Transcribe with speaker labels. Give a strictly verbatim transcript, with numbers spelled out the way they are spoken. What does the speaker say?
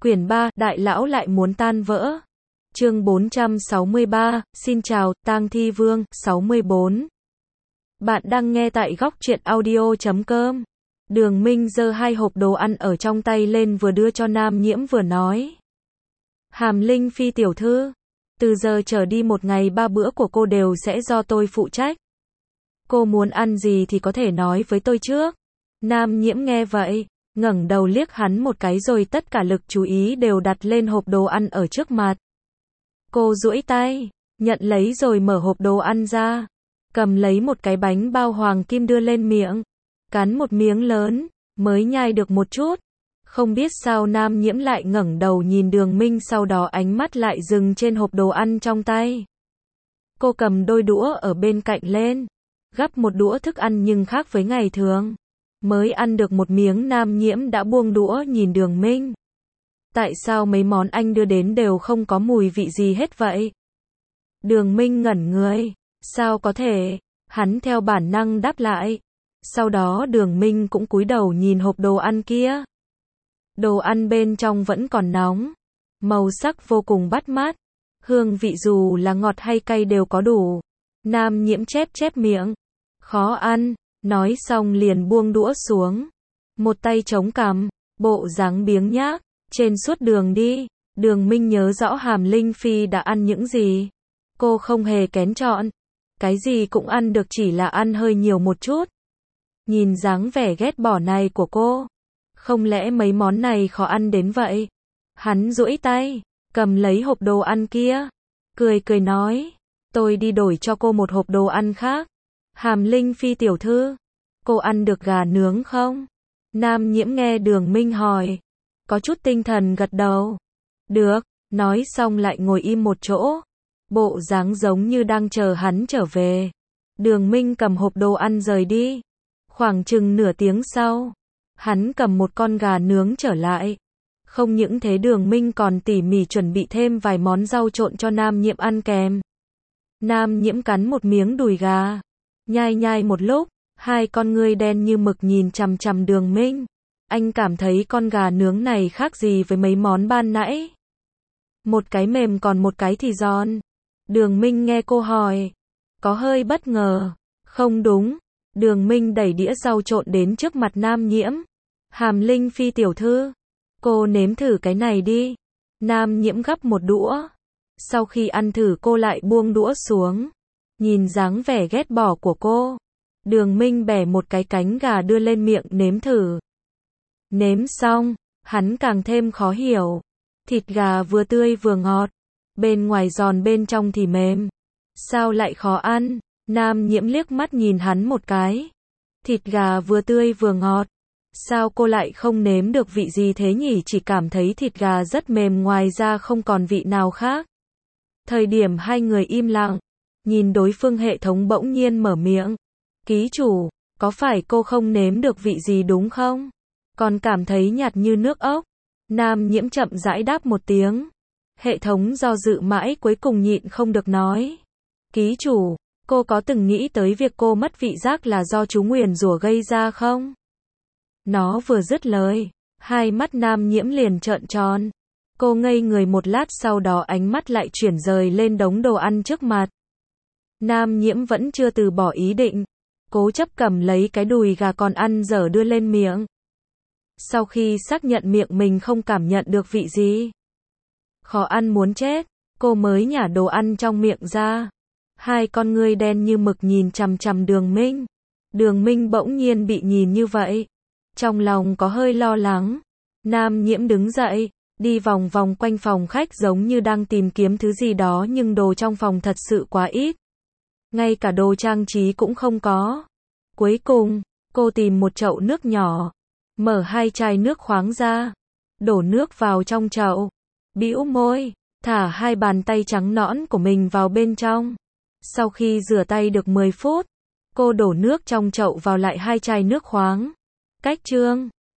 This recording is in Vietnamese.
Speaker 1: Quyển ba, Đại lão lại muốn tan vỡ. Chương bốn trăm sáu mươi ba, xin chào, Tang Thi Vương, sáu mươi bốn. Bạn đang nghe tại góc truyện audio chấm com. Đường Minh giơ hai hộp đồ ăn ở trong tay lên vừa đưa cho Nam Nhiễm vừa nói. Hàm Linh Phi tiểu thư, từ giờ trở đi một ngày ba bữa của cô đều sẽ do tôi phụ trách. Cô muốn ăn gì thì có thể nói với tôi trước. Nam Nhiễm nghe vậy, ngẩng đầu liếc hắn một cái rồi tất cả lực chú ý đều đặt lên hộp đồ ăn ở trước mặt. Cô duỗi tay, nhận lấy rồi mở hộp đồ ăn ra, cầm lấy một cái bánh bao hoàng kim đưa lên miệng, cắn một miếng lớn, mới nhai được một chút. Không biết sao Nam Nhiễm lại ngẩng đầu nhìn Đường Minh, sau đó ánh mắt lại dừng trên hộp đồ ăn trong tay. Cô cầm đôi đũa ở bên cạnh lên, gắp một đũa thức ăn nhưng khác với ngày thường. Mới ăn được một miếng Nam Nhiễm đã buông đũa nhìn Đường Minh. Tại sao mấy món anh đưa đến đều không có mùi vị gì hết vậy? Đường Minh ngẩn người. Sao có thể? Hắn theo bản năng đáp lại. Sau đó Đường Minh cũng cúi đầu nhìn hộp đồ ăn kia. Đồ ăn bên trong vẫn còn nóng. Màu sắc vô cùng bắt mắt. Hương vị dù là ngọt hay cay đều có đủ. Nam Nhiễm chép chép miệng. Khó ăn. Nói xong liền buông đũa xuống. Một tay chống cằm, bộ dáng biếng nhác. Trên suốt đường đi, Đường Minh nhớ rõ Hàm Linh Phi đã ăn những gì. Cô không hề kén chọn. Cái gì cũng ăn được, chỉ là ăn hơi nhiều một chút. Nhìn dáng vẻ ghét bỏ này của cô. Không lẽ mấy món này khó ăn đến vậy? Hắn duỗi tay, cầm lấy hộp đồ ăn kia. Cười cười nói. Tôi đi đổi cho cô một hộp đồ ăn khác. Hàm Linh Phi tiểu thư, cô ăn được gà nướng không? Nam Nhiễm nghe Đường Minh hỏi, có chút tinh thần gật đầu. Được, nói xong lại ngồi im một chỗ. Bộ dáng giống như đang chờ hắn trở về. Đường Minh cầm hộp đồ ăn rời đi. Khoảng chừng nửa tiếng sau, hắn cầm một con gà nướng trở lại. Không những thế, Đường Minh còn tỉ mỉ chuẩn bị thêm vài món rau trộn cho Nam Nhiễm ăn kèm. Nam Nhiễm cắn một miếng đùi gà. Nhai nhai một lúc, hai con ngươi đen như mực nhìn chằm chằm Đường Minh. Anh cảm thấy con gà nướng này khác gì với mấy món ban nãy. Một cái mềm còn một cái thì giòn. Đường Minh nghe cô hỏi, có hơi bất ngờ. Không đúng. Đường Minh đẩy đĩa rau trộn đến trước mặt Nam Nhiễm. Hàm Linh Phi tiểu thư, cô nếm thử cái này đi. Nam Nhiễm gắp một đũa. Sau khi ăn thử cô lại buông đũa xuống. Nhìn dáng vẻ ghét bỏ của cô, Đường Minh bẻ một cái cánh gà đưa lên miệng nếm thử. Nếm xong, hắn càng thêm khó hiểu. Thịt gà vừa tươi vừa ngọt, bên ngoài giòn bên trong thì mềm. Sao lại khó ăn? Nam Nhiễm liếc mắt nhìn hắn một cái. Thịt gà vừa tươi vừa ngọt. Sao cô lại không nếm được vị gì thế nhỉ? Chỉ cảm thấy thịt gà rất mềm, ngoài ra không còn vị nào khác. Thời điểm hai người im lặng, nhìn đối phương, hệ thống bỗng nhiên mở miệng. Ký chủ, có phải cô không nếm được vị gì đúng không? Còn cảm thấy nhạt như nước ốc. Nam Nhiễm chậm rãi đáp một tiếng. Hệ thống do dự mãi cuối cùng nhịn không được nói. Ký chủ, cô có từng nghĩ tới việc cô mất vị giác là do chú nguyền rủa gây ra không? Nó vừa dứt lời, hai mắt Nam Nhiễm liền trợn tròn. Cô ngây người một lát, sau đó ánh mắt lại chuyển rời lên đống đồ ăn trước mặt. Nam Nhiễm vẫn chưa từ bỏ ý định, cố chấp cầm lấy cái đùi gà còn ăn dở đưa lên miệng. Sau khi xác nhận miệng mình không cảm nhận được vị gì, khó ăn muốn chết, cô mới nhả đồ ăn trong miệng ra. Hai con ngươi đen như mực nhìn chằm chằm Đường Minh. Đường Minh bỗng nhiên bị nhìn như vậy, trong lòng có hơi lo lắng. Nam Nhiễm đứng dậy, đi vòng vòng quanh phòng khách giống như đang tìm kiếm thứ gì đó, nhưng đồ trong phòng thật sự quá ít. Ngay cả đồ trang trí cũng không có. Cuối cùng, cô tìm một chậu nước nhỏ, mở hai chai nước khoáng ra, đổ nước vào trong chậu, bĩu môi, thả hai bàn tay trắng nõn của mình vào bên trong. Sau khi rửa tay được mười phút, cô đổ nước trong chậu vào lại hai chai nước khoáng. Cách chương